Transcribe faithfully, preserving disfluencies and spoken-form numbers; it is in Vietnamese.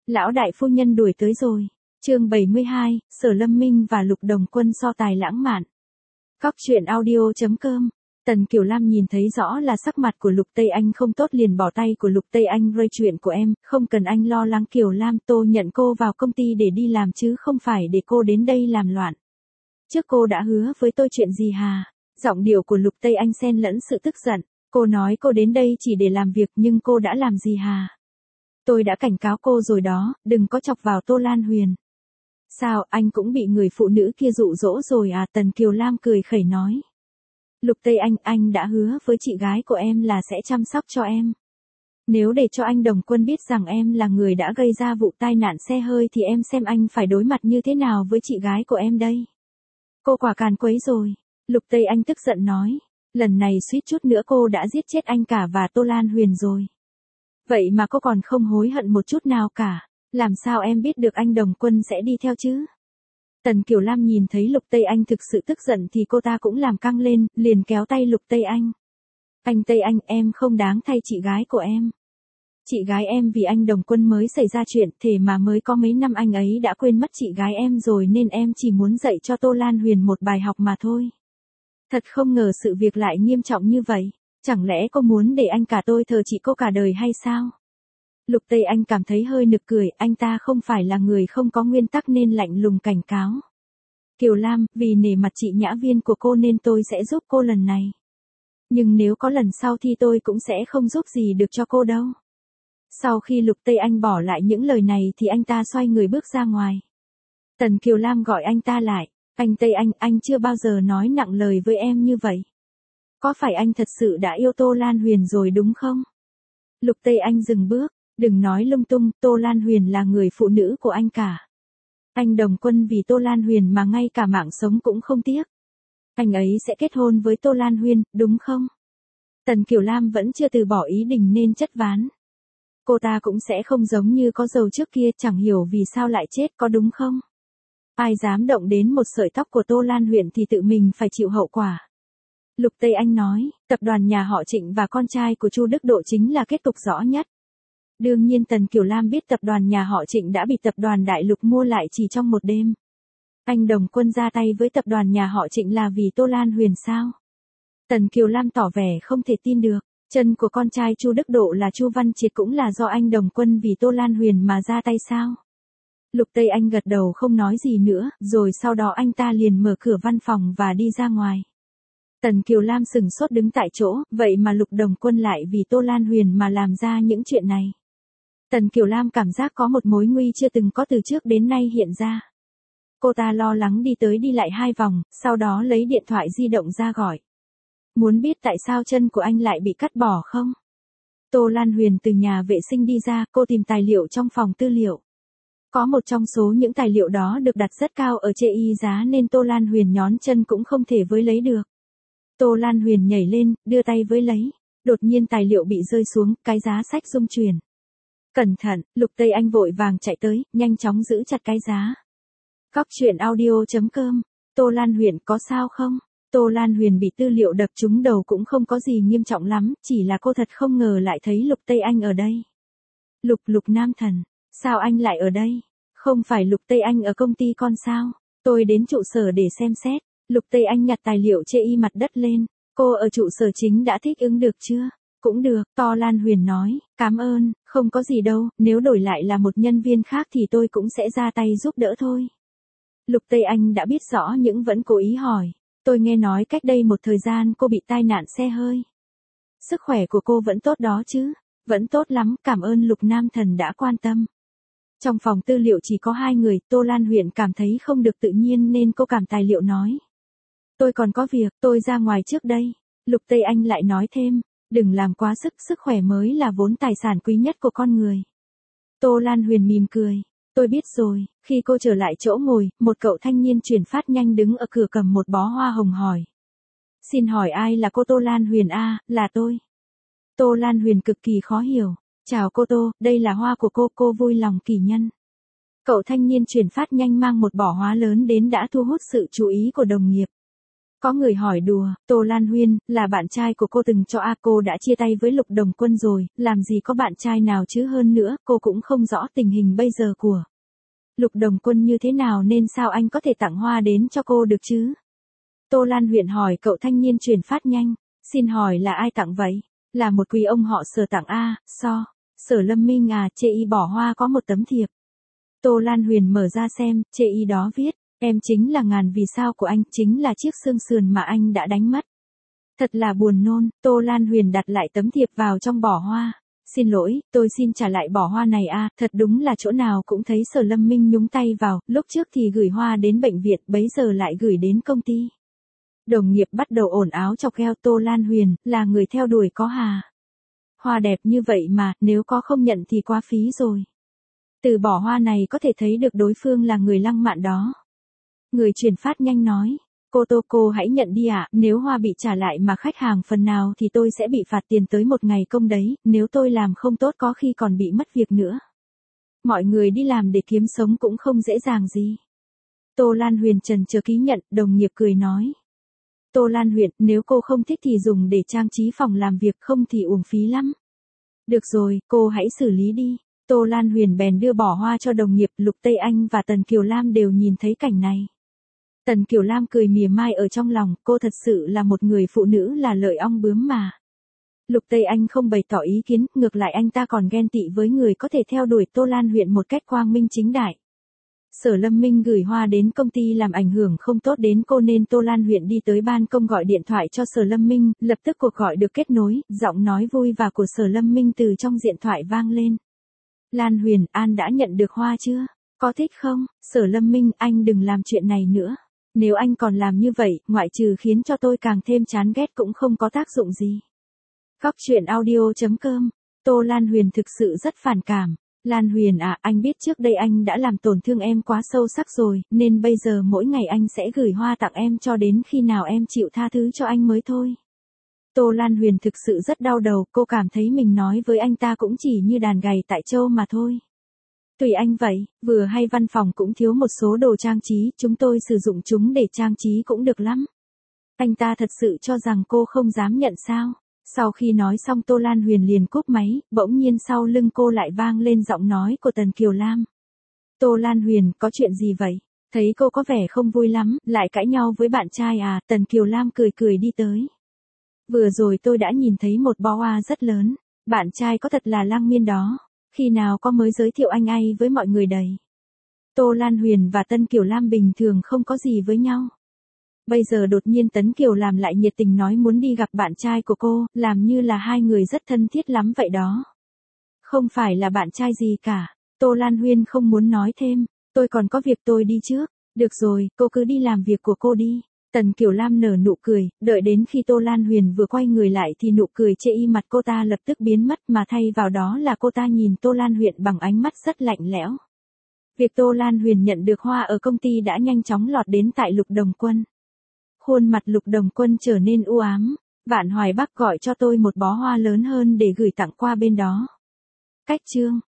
Lão đại phu nhân đuổi tới rồi. Chương bảy mươi hai, Sở Lâm Minh và Lục Đồng Quân so tài lãng mạn. Cóc truyện audio chấm com. Tần Kiều Lam nhìn thấy rõ là sắc mặt của Lục Tây Anh không tốt liền bỏ tay của Lục Tây Anh rơi chuyện của em, không cần anh lo lắng Kiều Lam, tôi nhận cô vào công ty để đi làm chứ không phải để cô đến đây làm loạn. Trước cô đã hứa với tôi chuyện gì hà? Giọng điệu của Lục Tây Anh xen lẫn sự tức giận, cô nói cô đến đây chỉ để làm việc nhưng cô đã làm gì hà? Tôi đã cảnh cáo cô rồi đó, đừng có chọc vào Tô Lan Huyền. Sao, anh cũng bị người phụ nữ kia dụ dỗ rồi à? Tần Kiều Lam cười khẩy nói. Lục Tây Anh, anh đã hứa với chị gái của em là sẽ chăm sóc cho em. Nếu để cho anh Đồng Quân biết rằng em là người đã gây ra vụ tai nạn xe hơi thì em xem anh phải đối mặt như thế nào với chị gái của em đây. Cô quả càn quấy rồi. Lục Tây Anh tức giận nói. Lần này suýt chút nữa cô đã giết chết anh cả và Tô Lan Huyền rồi. Vậy mà cô còn không hối hận một chút nào cả. Làm sao em biết được anh Đồng Quân sẽ đi theo chứ? Tần Kiều Lam nhìn thấy Lục Tây Anh thực sự tức giận thì cô ta cũng làm căng lên, liền kéo tay Lục Tây Anh. Anh Tây Anh, em không đáng thay chị gái của em. Chị gái em vì anh Đồng Quân mới xảy ra chuyện, thế mà mới có mấy năm anh ấy đã quên mất chị gái em rồi nên em chỉ muốn dạy cho Tô Lan Huyền một bài học mà thôi. Thật không ngờ sự việc lại nghiêm trọng như vậy. Chẳng lẽ cô muốn để anh cả tôi thờ chị cô cả đời hay sao? Lục Tây Anh cảm thấy hơi nực cười, anh ta không phải là người không có nguyên tắc nên lạnh lùng cảnh cáo. Kiều Lam, vì nể mặt chị nhã viên của cô nên tôi sẽ giúp cô lần này. Nhưng nếu có lần sau thì tôi cũng sẽ không giúp gì được cho cô đâu. Sau khi Lục Tây Anh bỏ lại những lời này thì anh ta xoay người bước ra ngoài. Tần Kiều Lam gọi anh ta lại. Anh Tây Anh, anh chưa bao giờ nói nặng lời với em như vậy. Có phải anh thật sự đã yêu Tô Lan Huyền rồi đúng không? Lục Tây Anh dừng bước. Đừng nói lung tung, Tô Lan Huyền là người phụ nữ của anh cả. Anh Đồng Quân vì Tô Lan Huyền mà ngay cả mạng sống cũng không tiếc. Anh ấy sẽ kết hôn với Tô Lan Huyền, đúng không? Tần Kiều Lam vẫn chưa từ bỏ ý định nên chất ván. Cô ta cũng sẽ không giống như có dầu trước kia, chẳng hiểu vì sao lại chết, có đúng không? Ai dám động đến một sợi tóc của Tô Lan Huyền thì tự mình phải chịu hậu quả. Lục Tây Anh nói, tập đoàn nhà họ Trịnh và con trai của Chu Đức Độ chính là kết cục rõ nhất. Đương nhiên Tần Kiều Lam biết tập đoàn nhà họ Trịnh đã bị tập đoàn Đại Lục mua lại chỉ trong một đêm. Anh Đồng Quân ra tay với tập đoàn nhà họ Trịnh là vì Tô Lan Huyền sao? Tần Kiều Lam tỏ vẻ không thể tin được. Chân của con trai Chu Đức Độ là Chu Văn Triệt cũng là do anh Đồng Quân vì Tô Lan Huyền mà ra tay sao? Lục Tây Anh gật đầu không nói gì nữa, rồi sau đó anh ta liền mở cửa văn phòng và đi ra ngoài. Tần Kiều Lam sừng sốt đứng tại chỗ, vậy mà Lục Đồng Quân lại vì Tô Lan Huyền mà làm ra những chuyện này. Tần Kiều Lam cảm giác có một mối nguy chưa từng có từ trước đến nay hiện ra. Cô ta lo lắng đi tới đi lại hai vòng, sau đó lấy điện thoại di động ra gọi. Muốn biết tại sao chân của anh lại bị cắt bỏ không? Tô Lan Huyền từ nhà vệ sinh đi ra, cô tìm tài liệu trong phòng tư liệu. Có một trong số những tài liệu đó được đặt rất cao ở trên y giá nên Tô Lan Huyền nhón chân cũng không thể với lấy được. Tô Lan Huyền nhảy lên, đưa tay với lấy. Đột nhiên tài liệu bị rơi xuống, cái giá sách rung chuyển. Cẩn thận, Lục Tây Anh vội vàng chạy tới, nhanh chóng giữ chặt cái giá. Cóc truyện audio chấm com. Tô Lan Huyền có sao không? Tô Lan Huyền bị tư liệu đập trúng đầu cũng không có gì nghiêm trọng lắm, chỉ là cô thật không ngờ lại thấy Lục Tây Anh ở đây. Lục Lục Nam Thần, sao anh lại ở đây? Không phải Lục Tây Anh ở công ty con sao? Tôi đến trụ sở để xem xét. Lục Tây Anh nhặt tài liệu chê y mặt đất lên. Cô ở trụ sở chính đã thích ứng được chưa? Cũng được, Tô Lan Huyền nói, cảm ơn, không có gì đâu, nếu đổi lại là một nhân viên khác thì tôi cũng sẽ ra tay giúp đỡ thôi. Lục Tây Anh đã biết rõ nhưng vẫn cố ý hỏi, tôi nghe nói cách đây một thời gian cô bị tai nạn xe hơi. Sức khỏe của cô vẫn tốt đó chứ? Vẫn tốt lắm, cảm ơn Lục Nam Thần đã quan tâm. Trong phòng tư liệu chỉ có hai người, Tô Lan Huyền cảm thấy không được tự nhiên nên cô cảm tài liệu nói. Tôi còn có việc, tôi ra ngoài trước đây. Lục Tây Anh lại nói thêm. Đừng làm quá sức, sức khỏe mới là vốn tài sản quý nhất của con người. Tô Lan Huyền mỉm cười. Tôi biết rồi, khi cô trở lại chỗ ngồi, một cậu thanh niên chuyển phát nhanh đứng ở cửa cầm một bó hoa hồng hỏi. Xin hỏi ai là cô Tô Lan Huyền a? À, là tôi. Tô Lan Huyền cực kỳ khó hiểu. Chào cô Tô, đây là hoa của cô, cô vui lòng kỳ nhân. Cậu thanh niên chuyển phát nhanh mang một bó hoa lớn đến đã thu hút sự chú ý của đồng nghiệp. Có người hỏi đùa, Tô Lan Huyên, là bạn trai của cô từng cho A cô đã chia tay với Lục Đồng Quân rồi, làm gì có bạn trai nào chứ hơn nữa, cô cũng không rõ tình hình bây giờ của Lục Đồng Quân như thế nào nên sao anh có thể tặng hoa đến cho cô được chứ? Tô Lan Huyên hỏi cậu thanh niên chuyển phát nhanh, xin hỏi là ai tặng vậy? Là một quý ông họ Sở tặng A, so, Sở Lâm Minh à, chê y bỏ hoa có một tấm thiệp. Tô Lan Huyên mở ra xem, chê y đó viết, em chính là ngàn vì sao của anh, chính là chiếc xương sườn mà anh đã đánh mất. Thật là buồn nôn, Tô Lan Huyên đặt lại tấm thiệp vào trong bỏ hoa. Xin lỗi, tôi xin trả lại bỏ hoa này a, thật đúng là chỗ nào cũng thấy Sở Lâm Minh nhúng tay vào, lúc trước thì gửi hoa đến bệnh viện, bấy giờ lại gửi đến công ty. Đồng nghiệp bắt đầu ồn áo chọc ghẹo Tô Lan Huyên, là người theo đuổi có hà. Hoa đẹp như vậy mà, nếu có không nhận thì quá phí rồi. Từ bỏ hoa này có thể thấy được đối phương là người lăng mạn đó. Người chuyển phát nhanh nói, cô Tô cô hãy nhận đi ạ, nếu hoa bị trả lại mà khách hàng phần nào thì tôi sẽ bị phạt tiền tới một ngày công đấy, nếu tôi làm không tốt có khi còn bị mất việc nữa. Mọi người đi làm để kiếm sống cũng không dễ dàng gì. Tô Lan Huyên trần chờ ký nhận, đồng nghiệp cười nói. Tô Lan Huyên, nếu cô không thích thì dùng để trang trí phòng làm việc, không thì uổng phí lắm. Được rồi, cô hãy xử lý đi. Tô Lan Huyên bèn đưa bỏ hoa cho đồng nghiệp. Lục Tây Anh và Tần Kiều Lam đều nhìn thấy cảnh này. Tần Kiều Lam cười mỉa mai ở trong lòng, cô thật sự là một người phụ nữ là lợi ong bướm mà. Lục Tây Anh không bày tỏ ý kiến, ngược lại anh ta còn ghen tị với người có thể theo đuổi Tô Lan Huyên một cách quang minh chính đại. Sở Lâm Minh gửi hoa đến công ty làm ảnh hưởng không tốt đến cô nên Tô Lan Huyên đi tới ban công gọi điện thoại cho Sở Lâm Minh, lập tức cuộc gọi được kết nối, giọng nói vui và của Sở Lâm Minh từ trong điện thoại vang lên. Lan Huyên, An đã nhận được hoa chưa? Có thích không? Sở Lâm Minh, anh đừng làm chuyện này nữa. Nếu anh còn làm như vậy, ngoại trừ khiến cho tôi càng thêm chán ghét cũng không có tác dụng gì. Góc truyện audio chấm com. Tô Lan Huyên thực sự rất phản cảm. Lan Huyên à, anh biết trước đây anh đã làm tổn thương em quá sâu sắc rồi, nên bây giờ mỗi ngày anh sẽ gửi hoa tặng em cho đến khi nào em chịu tha thứ cho anh mới thôi. Tô Lan Huyên thực sự rất đau đầu, cô cảm thấy mình nói với anh ta cũng chỉ như đàn gầy tại châu mà thôi. Tùy anh vậy, vừa hay văn phòng cũng thiếu một số đồ trang trí, chúng tôi sử dụng chúng để trang trí cũng được lắm. Anh ta thật sự cho rằng cô không dám nhận sao. Sau khi nói xong Tô Lan Huyên liền cúp máy, bỗng nhiên sau lưng cô lại vang lên giọng nói của Tần Kiều Lam. Tô Lan Huyên, có chuyện gì vậy? Thấy cô có vẻ không vui lắm, lại cãi nhau với bạn trai à? Tần Kiều Lam cười cười đi tới. Vừa rồi tôi đã nhìn thấy một bó hoa rất lớn, bạn trai có thật là Lăng Miên đó, khi nào có mới giới thiệu anh ấy với mọi người đầy. Tô Lan Huyên và Tân Kiều Lam bình thường không có gì với nhau. Bây giờ đột nhiên Tấn Kiều làm lại nhiệt tình nói muốn đi gặp bạn trai của cô, làm như là hai người rất thân thiết lắm vậy đó. Không phải là bạn trai gì cả. Tô Lan Huyên không muốn nói thêm, tôi còn có việc tôi đi trước. Được rồi, cô cứ đi làm việc của cô đi. Tần Kiều Lam nở nụ cười, đợi đến khi Tô Lan Huyên vừa quay người lại thì nụ cười chê y mặt cô ta lập tức biến mất mà thay vào đó là cô ta nhìn Tô Lan Huyên bằng ánh mắt rất lạnh lẽo. Việc Tô Lan Huyên nhận được hoa ở công ty đã nhanh chóng lọt đến tại Lục Đồng Quân. Khuôn mặt Lục Đồng Quân trở nên u ám, Vạn Hoài Bắc gọi cho tôi một bó hoa lớn hơn để gửi tặng qua bên đó. Cách chương